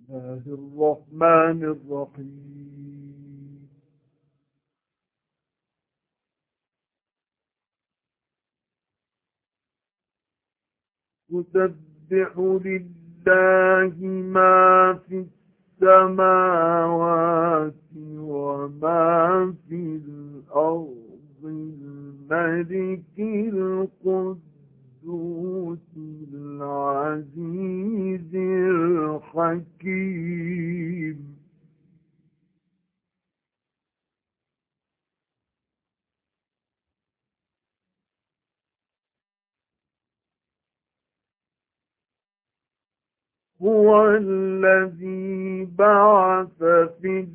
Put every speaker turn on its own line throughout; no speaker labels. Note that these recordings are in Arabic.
الله الرحمن الرحيم. يسبح لله ما في السماوات وما في الأرض، الملك القدوس العزيز الحكيم. هو الذي بعث في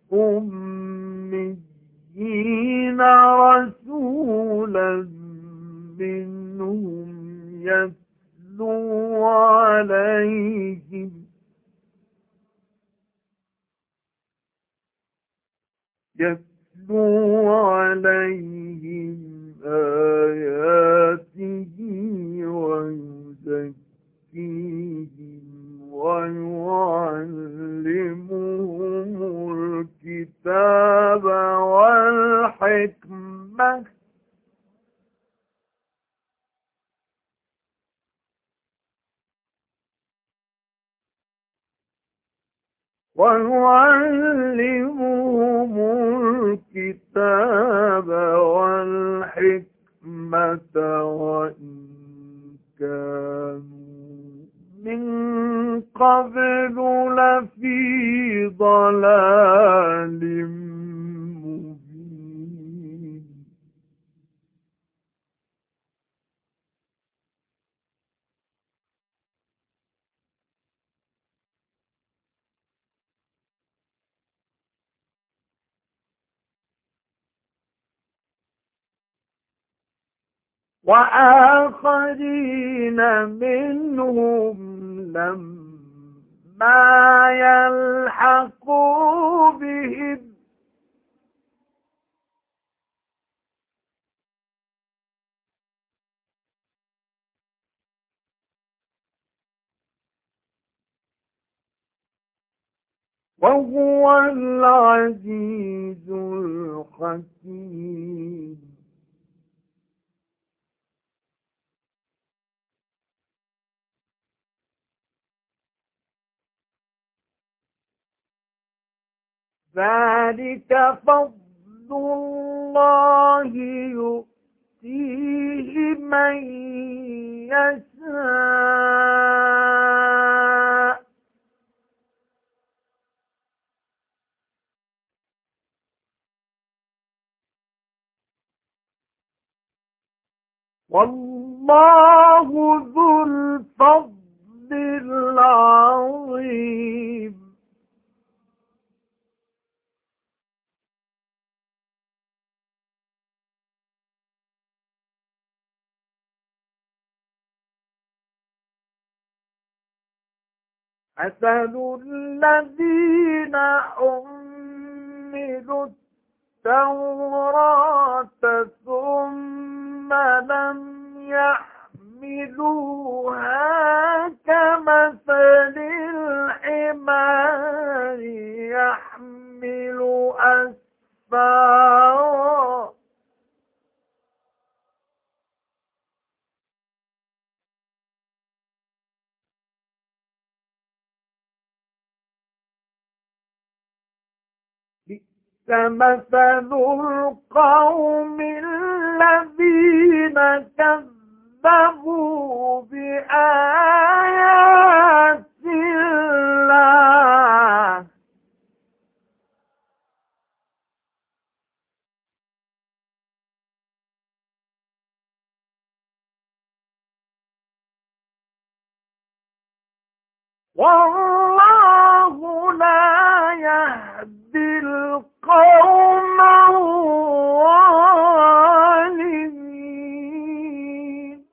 الأميين رسولا منهم يتلو عليهم آياته ويزكيهم ويعلمهم الكتاب والحكمة وإن كانوا من قبل لفي ضلال مبين. وآخرين منهم لما يلحقوا بهم وهو العزيز الحكيم. ذلك فضل الله يؤتيه من يشاء والله ذو الفضل العظيم. مثل الذين حملوا التوراة ثم لم يحملوها كمثل الحمار يحمل أسفارا كمثل القوم الذين كذبوا بآيات الله والله لا يهدي القوم الظالمين.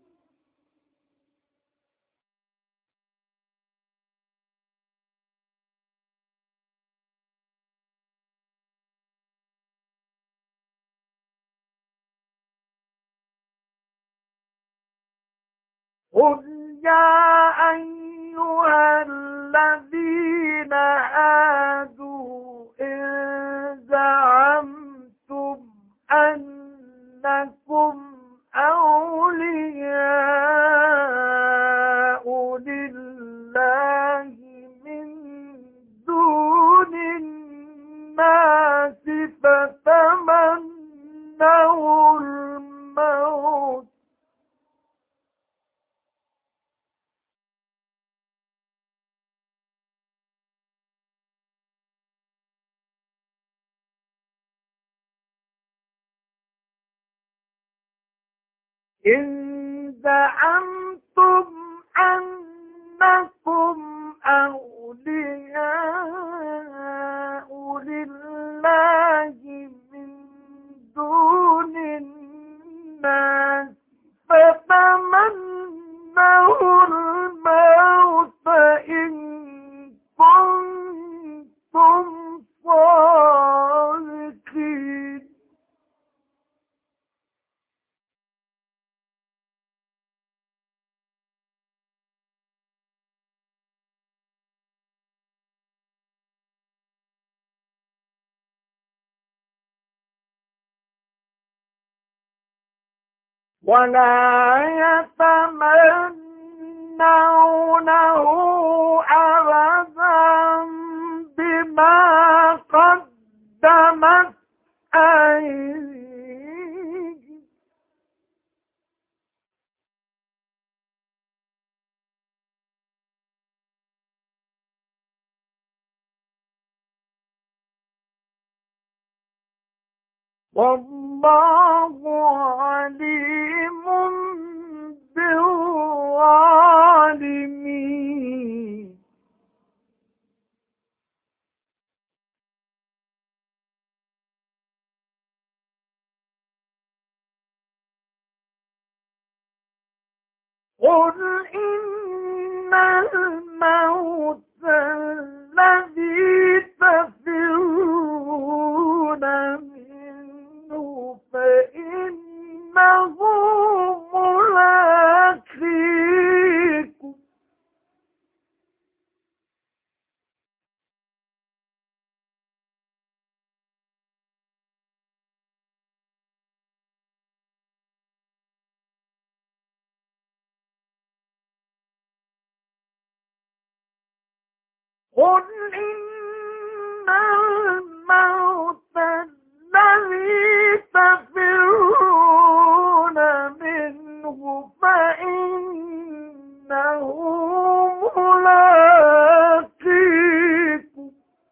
قل يا أيها الذين إن زعمتم أنكم أولياء لله من دون الناس فتمنوا الموت إن كنتم صادقين. ولا يتمنونه أبدا بما قدمت أيديهم والله عليم بالظالمين. قل إن الموت الذي تفرون منه فإنه ملاقيكم قل إن الموت الذي تفرون منه فإنه ملاقيكم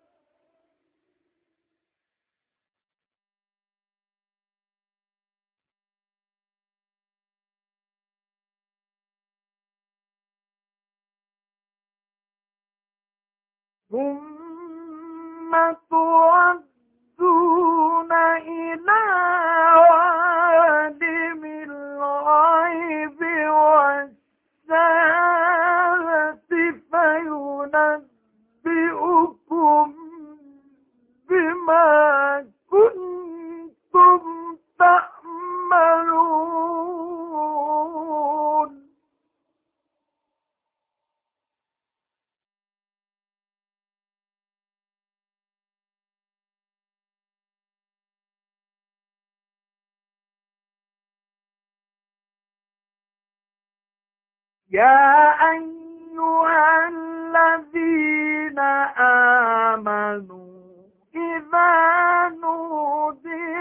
ثم تردون إلى عالم الغيب والشهادة فينبئكم بما كنتم تعملون. يا أيها الذين آمنوا إذا نودي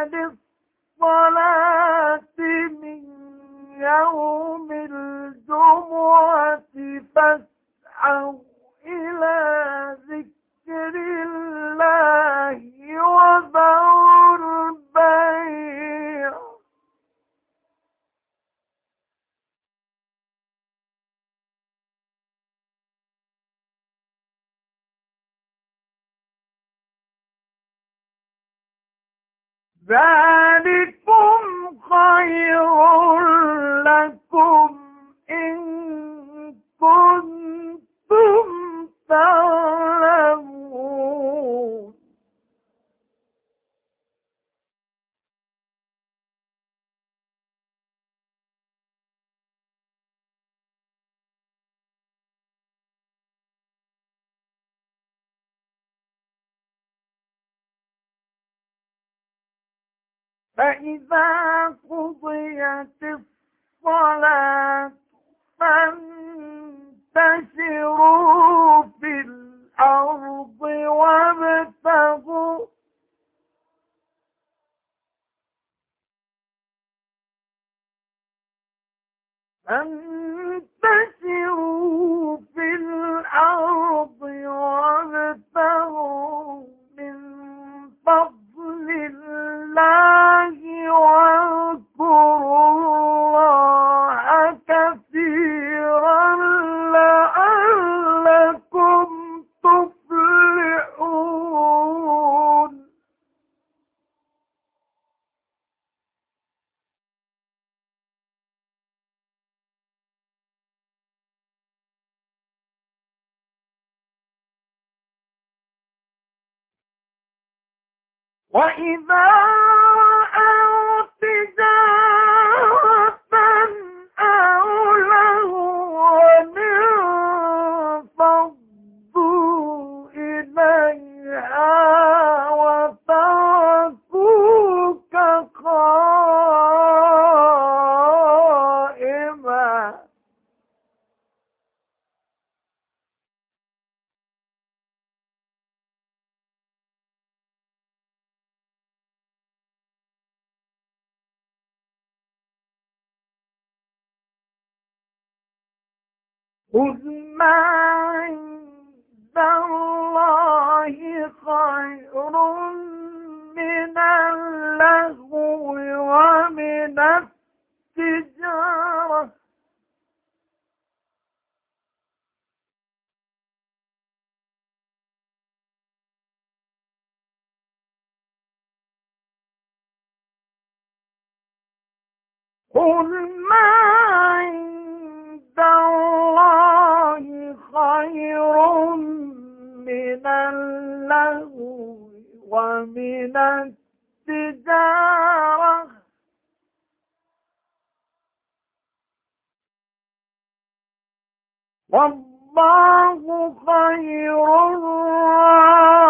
للصلاة من يوم الجمعة فاسعوا إلى ذكر الله وذروا البيع ذلكم خير لكم إن كنتم تعلمون. فإذا قضيت الصلاة فانتشروا في الأرض وابتغوا من فضل الله واذكروا وإذا رأوا تجارة أو لهوا انفضوا إليها وتركوك قائما. قل ما عند الله خير من اللهو ومن التجارة. قل ما عند الله خير من اللهو ومن التجارة والله خير الرازقين.